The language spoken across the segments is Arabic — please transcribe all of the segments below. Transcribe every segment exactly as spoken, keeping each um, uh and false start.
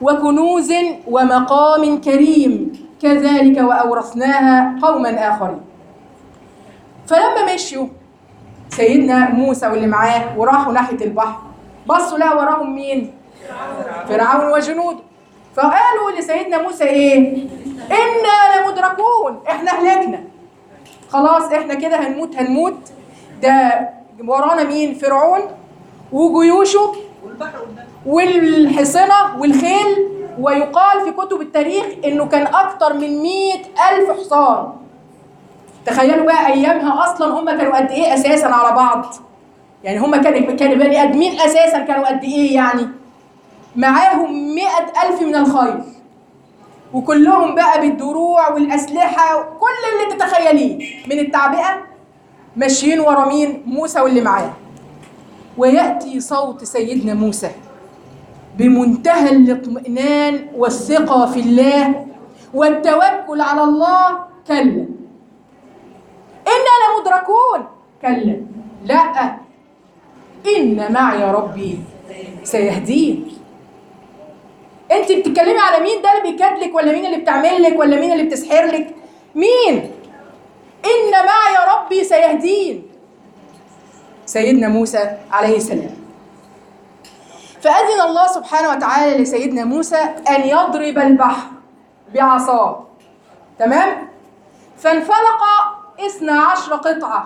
وكنوز ومقام كريم كذلك وأورثناها قوما آخرين. فلما مشيوا سيدنا موسى واللي معاه وراحوا ناحية البحر، بصوا لقوا وراهم مين؟ فرعون وجنوده. فقالوا لسيدنا موسى ايه؟ إنا لمدركون، احنا هلكنا خلاص، احنا كده هنموت هنموت ده ورانا مين؟ فرعون وجيوشه والحصنة والخيل، ويقال في كتب التاريخ انه كان اكتر من مئة ألف حصان. تخيلوا بقى ايامها اصلا هم كانوا قد ايه اساسا على بعض، يعني هم كانوا كانوا بني ادمين اساسا كانوا قد ايه، يعني معاهم مئة ألف من الخيل، وكلهم بقى بالدروع والاسلحه كل اللي تتخيليه من التعبئه، ماشيين ورا مين؟ موسى واللي معاه. وياتي صوت سيدنا موسى بمنتهى الاطمئنان والثقه في الله والتوكل على الله: كلا إنا لمدركون. كلا، لا، إن معي ربي سيهدين. أنت بتتكلمي على مين؟ ده اللي بيكادلك ولا مين اللي بتعمل لك ولا مين اللي بتسحر لك؟ مين؟ إن معي ربي سيهدين. سيدنا موسى عليه السلام. فأذن الله سبحانه وتعالى لسيدنا موسى أن يضرب البحر بعصاه، تمام؟ فانفلق اثنا عشر قطعة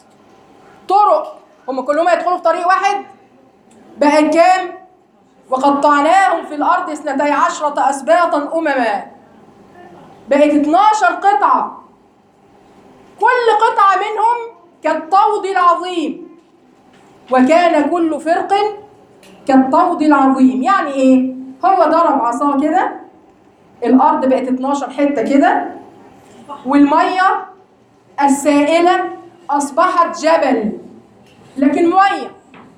طرق، هم كلهم يدخلوا في طريق واحد، بقى كام؟ وقطعناهم في الأرض اثنتي عشرة أسباطا أمما، بقت اتناشر قطعة، كل قطعة منهم كالطود العظيم، وكان كل فرق كالطود العظيم. يعني ايه؟ هو ضرب عصاه كده، الأرض بقت اتناشر حتة كده، والمية السائلة أصبحت جبل، لكن مية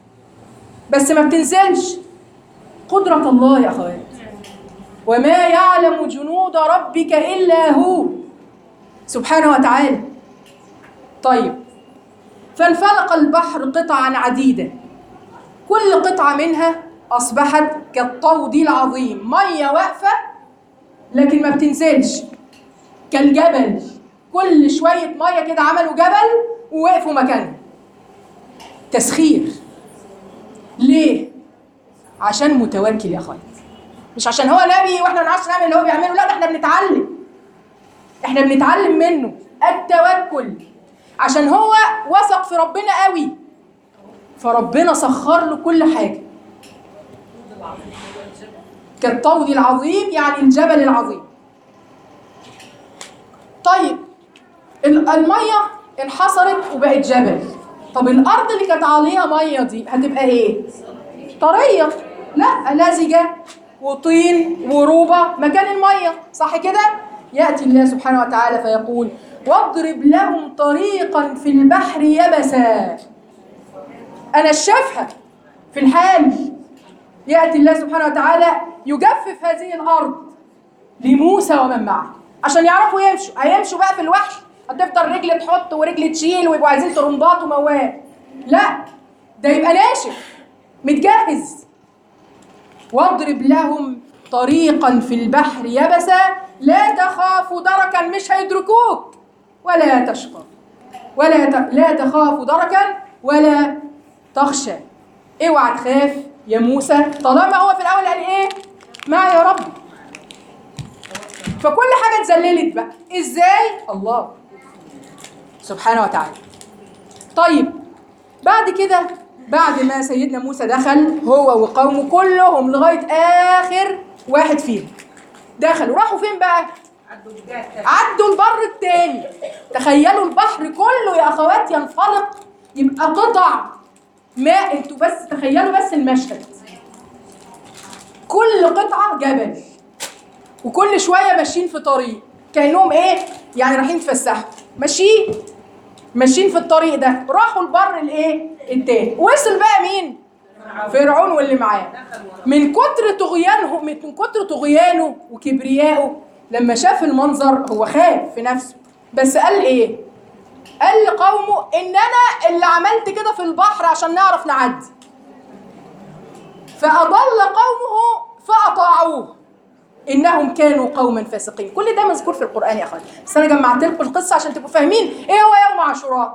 بس ما بتنزلش. قدرة الله يا أخوات، وما يعلم جنود ربك إلا هو سبحانه وتعالى. طيب، فانفلق البحر قطعا عديدة، كل قطعة منها أصبحت كالطود العظيم، مية واقفة لكن ما بتنزلش، كالجبل، كل شوية مية كده عملوا جبل ووقفوا مكانهم. تسخير ليه؟ عشان متوكل يا أخوات، مش عشان هو نبي واحنا ما نعرفش نعمل اللي هو بيعمله، لا، ده احنا بنتعلم، احنا بنتعلم منه التوكل، عشان هو وثق في ربنا قوي، فربنا سخر له كل حاجة. كالطود العظيم يعني الجبل العظيم. طيب، المية انحصرت وبقت جبل، طب الأرض اللي كانت عليها مية دي هتبقى ايه؟ طرية؟ لا، لزجة وطين وروبة مكان المية، صح كده؟ يأتي الله سبحانه وتعالى فيقول: واضرب لهم طريقا في البحر يبسا. أنا الشافها في الحال. يأتي الله سبحانه وتعالى يجفف هذه الأرض لموسى ومن معه عشان يعرفوا يمشوا. هيمشوا بقى في الوحش، هتفضل رجل تحط ورجل تشيل ويبقوا عايزين طرمبات وموال، لا، ده يبقى ناشف متجهز. واضرب لهم طريقا في البحر يبسا لا تخاف دركا، مش هيدركوك ولا تشقى، ولا ت... لا تخاف دركا ولا تخشى. اوعى تخاف يا موسى طالما هو في الاول قال ايه؟ معي يا ربي. فكل حاجه اتذللت بقى ازاي؟ الله سبحانه وتعالى. طيب، بعد كده بعد ما سيدنا موسى دخل هو وقومه كلهم لغايه اخر واحد فيهم، دخلوا راحوا فين بقى؟ عدوا البر التاني. تخيلوا البحر كله يا اخوات ينفلق، يبقى قطع ماء. انتوا بس تخيلوا بس المشهد، كل قطعه جبل، وكل شويه ماشيين في طريق كانهم ايه؟ يعني رايحين يتفسحوا، ماشيين ماشيين في الطريق ده، راحوا البر الايه؟ التاني. وصل بقى مين؟ فرعون واللي معاه. من كتر طغيانه من كتر طغيانه وكبريائه، لما شاف المنظر هو خاف في نفسه، بس قال ايه؟ قال لقومه: ان انا اللي عملت كده في البحر عشان نعرف نعدي. فاضل قومه فاطاعوه. انهم كانوا قوما فاسقين. كل ده مذكور في القران يا اخوان، بس انا جمعت لكم القصه عشان تبقوا فاهمين ايه هو يوم عاشوراء.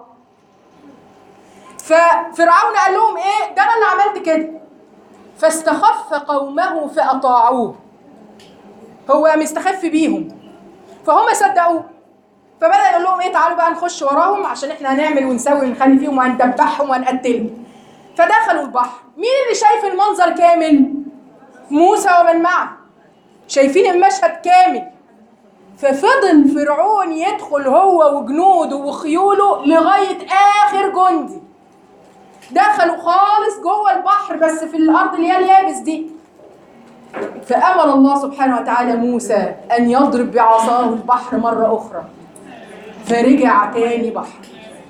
ففرعون قال لهم ايه؟ ده انا اللي عملت كده. فاستخف قومه فاطاعوه، هو مستخف بيهم فهم صدقوه. فبدأ يقول لهم ايه؟ تعالوا بقى نخش وراهم عشان احنا هنعمل ونسوي ونخلي فيهم وهندبحهم وهنقتلهم. فدخلوا البحر. مين اللي شايف المنظر كامل؟ موسى ومن معه شايفين المشهد كامل. ففضل فرعون يدخل هو وجنوده وخيوله لغاية آخر جندي. دخلوا خالص جوه البحر بس في الأرض اللي هي اليابس دي. فأمر الله سبحانه وتعالى موسى أن يضرب بعصاه البحر مرة أخرى، فرجع تاني بحر،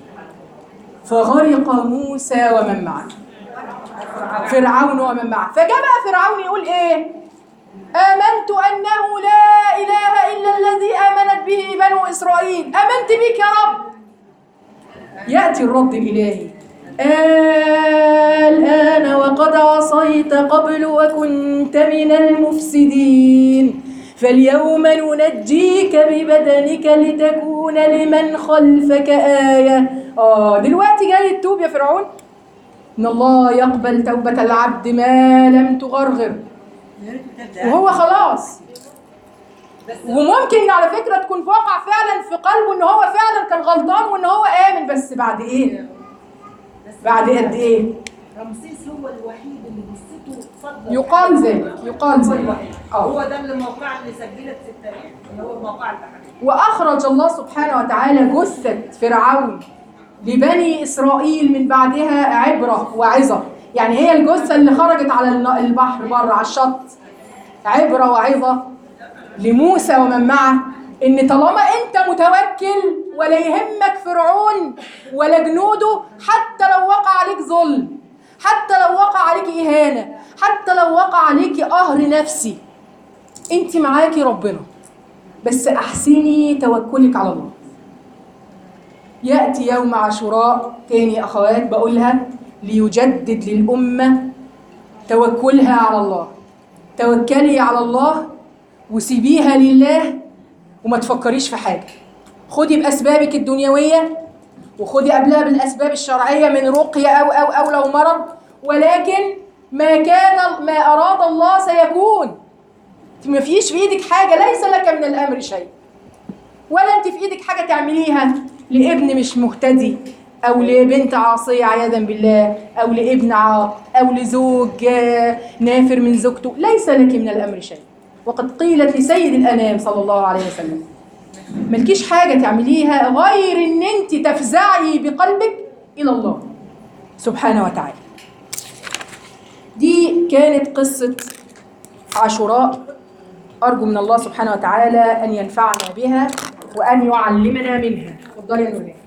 فغرق موسى ومن معه، فرعون ومن معه. فجاء بقى فرعون يقول ايه؟ آمنت أنه لا إله إلا الذي آمنت به بنو إسرائيل. آمنت بك يا رب. يأتي الرد الإلهي: الآن وقد عصيت قبل وكنت من المفسدين، فاليوم ننجيك ببدنك لتكون لمن خلفك آية. آه دلوقتي جاي تتوب يا فرعون؟ إن الله يقبل توبة العبد ما لم تغرغر. وهو خلاص. وممكن على فكرة تكون واقع فعلا في قلبه إن هو فعلا كان غلطان وإن هو آمن، بس بعد إيه؟ بعد قد إيه؟ رمسيس هو الوحيد اللي جثته صدق. يقال ذلك، يقال ذلك. هو ده الموقع اللي سجلت في التاريخ، اللي هو الموقع البحري. وأخرج الله سبحانه وتعالى جثة فرعون لبني إسرائيل من بعدها عبرة وعظة. يعني هي الجثة اللي خرجت على البحر بره على الشط عبرة وعظة لموسى ومن معه، إن طالما أنت متوكل ولا يهمك فرعون ولا جنوده، حتى لو وقع عليك ظلم، حتى لو وقع عليك إهانة، حتى لو وقع عليك قهر نفسي، أنت معاكي ربنا، بس أحسني توكلك على الله. يأتي يوم عاشوراء تاني أخوات بقولها ليجدد للأمة توكلها على الله. توكلي على الله وسيبيها لله وما تفكريش في حاجة. خدي بأسبابك الدنيوية وخدي قبلها بالأسباب الشرعية من رقية أو أو أو لو مرض، ولكن ما كان ما أراد الله سيكون. ما فيش في إيدك حاجة، ليس لك من الأمر شيء، ولا أنت في إيدك حاجة تعمليها لابن مش مهتدي أو لبنت عاصية عياذا بالله أو لابن عاق أو لزوج نافر من زوجته، ليس لك من الأمر شيء. وقد قيلت لسيد الأنام صلى الله عليه وسلم: ملكيش حاجة تعمليها غير إن أنت تفزعي بقلبك إلى الله سبحانه وتعالى. دي كانت قصة عاشوراء. أرجو من الله سبحانه وتعالى أن ينفعنا بها وأن يعلمنا منها. اتفضلي يا نوران.